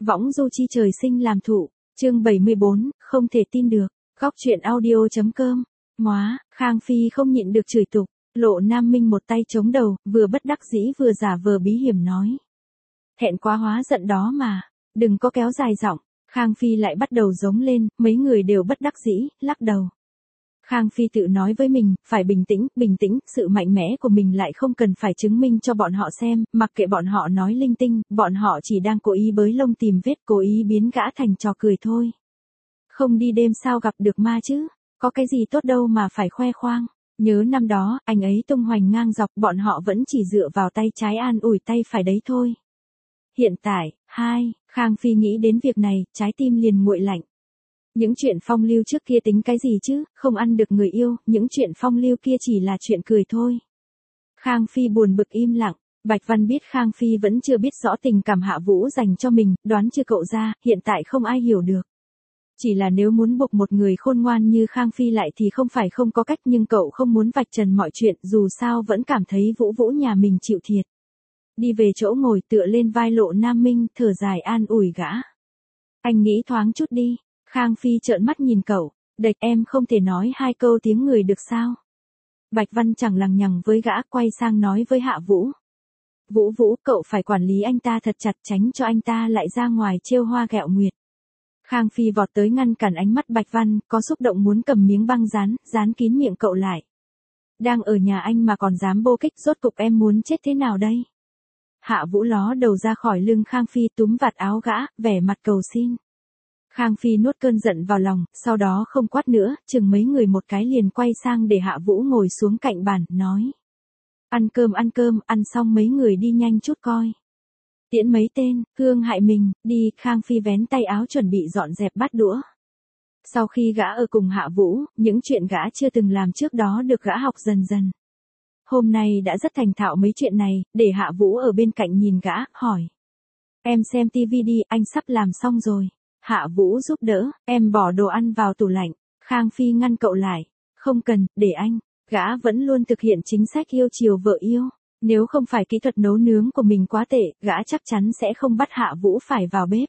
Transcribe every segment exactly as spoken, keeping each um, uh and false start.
Võng du chi trời sinh làm thụ, chương bảy mươi bốn, không thể tin được, góc truyện audio.com, móa, Khang Phi không nhịn được chửi tục, Lộ Nam Minh một tay chống đầu, vừa bất đắc dĩ vừa giả vờ bí hiểm nói. Thẹn quá hóa giận đó mà, đừng có kéo dài giọng, Khang Phi lại bắt đầu giống lên, mấy người đều bất đắc dĩ, lắc đầu. Khang Phi tự nói với mình, phải bình tĩnh, bình tĩnh, sự mạnh mẽ của mình lại không cần phải chứng minh cho bọn họ xem, mặc kệ bọn họ nói linh tinh, bọn họ chỉ đang cố ý bới lông tìm vết, cố ý biến gã thành trò cười thôi. Không đi đêm sao gặp được ma chứ, có cái gì tốt đâu mà phải khoe khoang. Nhớ năm đó, anh ấy tung hoành ngang dọc, bọn họ vẫn chỉ dựa vào tay trái an ủi tay phải đấy thôi. Hiện tại, hai, Khang Phi nghĩ đến việc này, trái tim liền nguội lạnh. Những chuyện phong lưu trước kia tính cái gì chứ, không ăn được người yêu, những chuyện phong lưu kia chỉ là chuyện cười thôi. Khang Phi buồn bực im lặng, Bạch Văn biết Khang Phi vẫn chưa biết rõ tình cảm Hạ Vũ dành cho mình, đoán chưa cậu ra, hiện tại không ai hiểu được. Chỉ là nếu muốn buộc một người khôn ngoan như Khang Phi lại thì không phải không có cách, nhưng cậu không muốn vạch trần mọi chuyện, dù sao vẫn cảm thấy Vũ Vũ nhà mình chịu thiệt. Đi về chỗ ngồi tựa lên vai Lộ Nam Minh, thở dài an ủi gã. Anh nghĩ thoáng chút đi. Khang Phi trợn mắt nhìn cậu, địch em không thể nói hai câu tiếng người được sao? Bạch Văn chẳng lằng nhằng với gã, quay sang nói với Hạ Vũ. Vũ Vũ, cậu phải quản lý anh ta thật chặt, tránh cho anh ta lại ra ngoài trêu hoa ghẹo nguyệt. Khang Phi vọt tới ngăn cản ánh mắt Bạch Văn, có xúc động muốn cầm miếng băng dán, dán kín miệng cậu lại. Đang ở nhà anh mà còn dám bô kích, rốt cục em muốn chết thế nào đây? Hạ Vũ ló đầu ra khỏi lưng Khang Phi, túm vạt áo gã, vẻ mặt cầu xin. Khang Phi nuốt cơn giận vào lòng, sau đó không quát nữa, chừng mấy người một cái liền quay sang để Hạ Vũ ngồi xuống cạnh bàn, nói. Ăn cơm ăn cơm, ăn xong mấy người đi nhanh chút coi. Tiễn mấy tên, hương hại mình, đi, Khang Phi vén tay áo chuẩn bị dọn dẹp bát đũa. Sau khi gã ở cùng Hạ Vũ, những chuyện gã chưa từng làm trước đó được gã học dần dần. Hôm nay đã rất thành thạo mấy chuyện này, để Hạ Vũ ở bên cạnh nhìn gã, hỏi. Em xem tivi đi, anh sắp làm xong rồi. Hạ Vũ giúp đỡ, em bỏ đồ ăn vào tủ lạnh. Khang Phi ngăn cậu lại. Không cần, để anh. Gã vẫn luôn thực hiện chính sách yêu chiều vợ yêu. Nếu không phải kỹ thuật nấu nướng của mình quá tệ, gã chắc chắn sẽ không bắt Hạ Vũ phải vào bếp.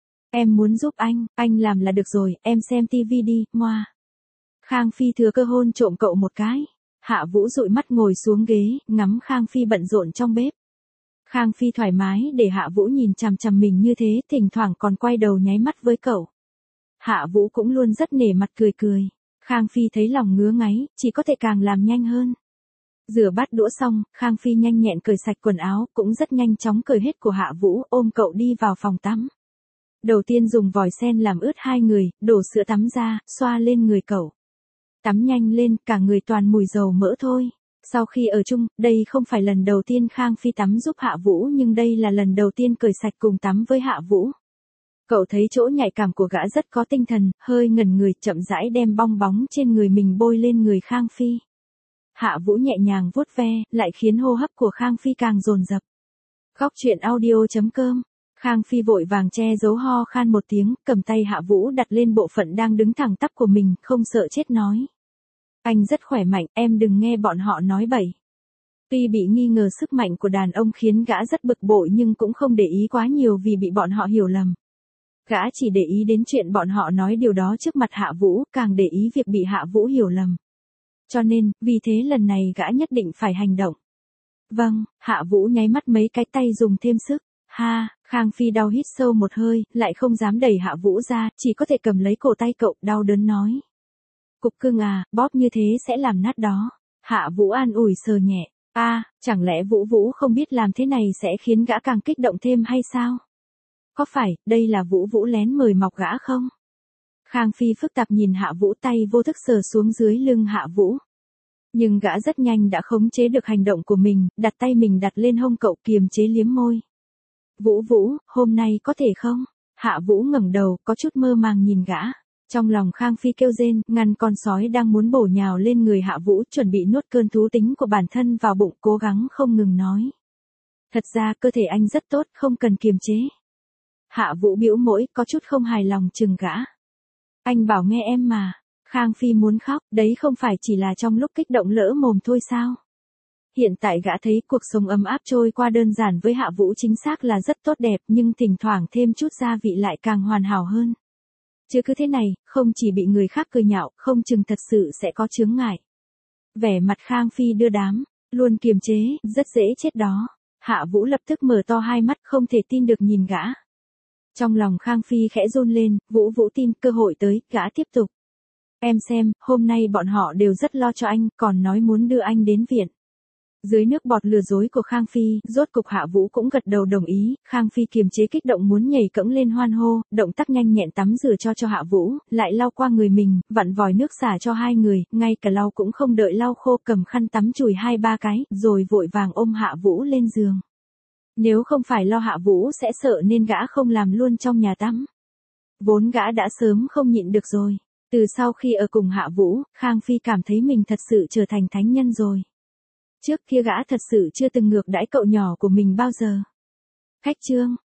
Em muốn giúp anh, anh làm là được rồi, em xem tivi đi, moa. Khang Phi thừa cơ hôn trộm cậu một cái. Hạ Vũ dụi mắt ngồi xuống ghế, ngắm Khang Phi bận rộn trong bếp. Khang Phi thoải mái để Hạ Vũ nhìn chằm chằm mình như thế, thỉnh thoảng còn quay đầu nháy mắt với cậu. Hạ Vũ cũng luôn rất nể mặt cười cười. Khang Phi thấy lòng ngứa ngáy, chỉ có thể càng làm nhanh hơn. Rửa bát đũa xong, Khang Phi nhanh nhẹn cởi sạch quần áo, cũng rất nhanh chóng cởi hết của Hạ Vũ, ôm cậu đi vào phòng tắm. Đầu tiên dùng vòi sen làm ướt hai người, đổ sữa tắm ra, xoa lên người cậu. Tắm nhanh lên, cả người toàn mùi dầu mỡ thôi. Sau khi ở chung, đây không phải lần đầu tiên Khang Phi tắm giúp Hạ Vũ, nhưng đây là lần đầu tiên cởi sạch cùng tắm với Hạ Vũ. Cậu thấy chỗ nhạy cảm của gã rất có tinh thần, hơi ngẩn người, chậm rãi đem bong bóng trên người mình bôi lên người Khang Phi. Hạ Vũ nhẹ nhàng vuốt ve, lại khiến hô hấp của Khang Phi càng dồn dập. Góc truyện audio.com, Khang Phi vội vàng che giấu ho khan một tiếng, cầm tay Hạ Vũ đặt lên bộ phận đang đứng thẳng tắp của mình, không sợ chết nói. Anh rất khỏe mạnh, em đừng nghe bọn họ nói bậy. Tuy bị nghi ngờ sức mạnh của đàn ông khiến gã rất bực bội nhưng cũng không để ý quá nhiều vì bị bọn họ hiểu lầm. Gã chỉ để ý đến chuyện bọn họ nói điều đó trước mặt Hạ Vũ, càng để ý việc bị Hạ Vũ hiểu lầm. Cho nên, vì thế lần này gã nhất định phải hành động. Vâng, Hạ Vũ nháy mắt mấy cái tay dùng thêm sức. Ha, Khang Phi đau hít sâu một hơi, lại không dám đẩy Hạ Vũ ra, chỉ có thể cầm lấy cổ tay cậu, đau đớn nói. Cục cưng à, bóp như thế sẽ làm nát đó. Hạ Vũ an ủi sờ nhẹ. A, à, chẳng lẽ Vũ Vũ không biết làm thế này sẽ khiến gã càng kích động thêm hay sao? Có phải, đây là Vũ Vũ lén mời mọc gã không? Khang Phi phức tạp nhìn Hạ Vũ, tay vô thức sờ xuống dưới lưng Hạ Vũ. Nhưng gã rất nhanh đã khống chế được hành động của mình, đặt tay mình đặt lên hông cậu, kiềm chế liếm môi. Vũ Vũ, hôm nay có thể không? Hạ Vũ ngẩng đầu, có chút mơ màng nhìn gã. Trong lòng Khang Phi kêu rên, ngăn con sói đang muốn bổ nhào lên người Hạ Vũ, chuẩn bị nuốt cơn thú tính của bản thân vào bụng, cố gắng không ngừng nói. Thật ra cơ thể anh rất tốt, không cần kiềm chế. Hạ Vũ bĩu môi, có chút không hài lòng chừng gã. Anh bảo nghe em mà. Khang Phi muốn khóc, đấy không phải chỉ là trong lúc kích động lỡ mồm thôi sao? Hiện tại gã thấy cuộc sống ấm áp trôi qua đơn giản với Hạ Vũ chính xác là rất tốt đẹp, nhưng thỉnh thoảng thêm chút gia vị lại càng hoàn hảo hơn. Chứ cứ thế này, không chỉ bị người khác cười nhạo, không chừng thật sự sẽ có chướng ngại. Vẻ mặt Khang Phi đưa đám, luôn kiềm chế, rất dễ chết đó. Hạ Vũ lập tức mở to hai mắt không thể tin được nhìn gã. Trong lòng Khang Phi khẽ run lên, Vũ Vũ tin cơ hội tới, gã tiếp tục. Em xem, hôm nay bọn họ đều rất lo cho anh, còn nói muốn đưa anh đến viện. Dưới nước bọt lừa dối của Khang Phi, rốt cục Hạ Vũ cũng gật đầu đồng ý, Khang Phi kiềm chế kích động muốn nhảy cẫng lên hoan hô, động tác nhanh nhẹn tắm rửa cho cho Hạ Vũ, lại lau qua người mình, vặn vòi nước xả cho hai người, ngay cả lau cũng không đợi lau khô cầm khăn tắm chùi hai ba cái, rồi vội vàng ôm Hạ Vũ lên giường. Nếu không phải lo Hạ Vũ sẽ sợ nên gã không làm luôn trong nhà tắm. Vốn gã đã sớm không nhịn được rồi. Từ sau khi ở cùng Hạ Vũ, Khang Phi cảm thấy mình thật sự trở thành thánh nhân rồi. Trước kia gã thật sự chưa từng ngược đãi cậu nhỏ của mình bao giờ. Khách trương.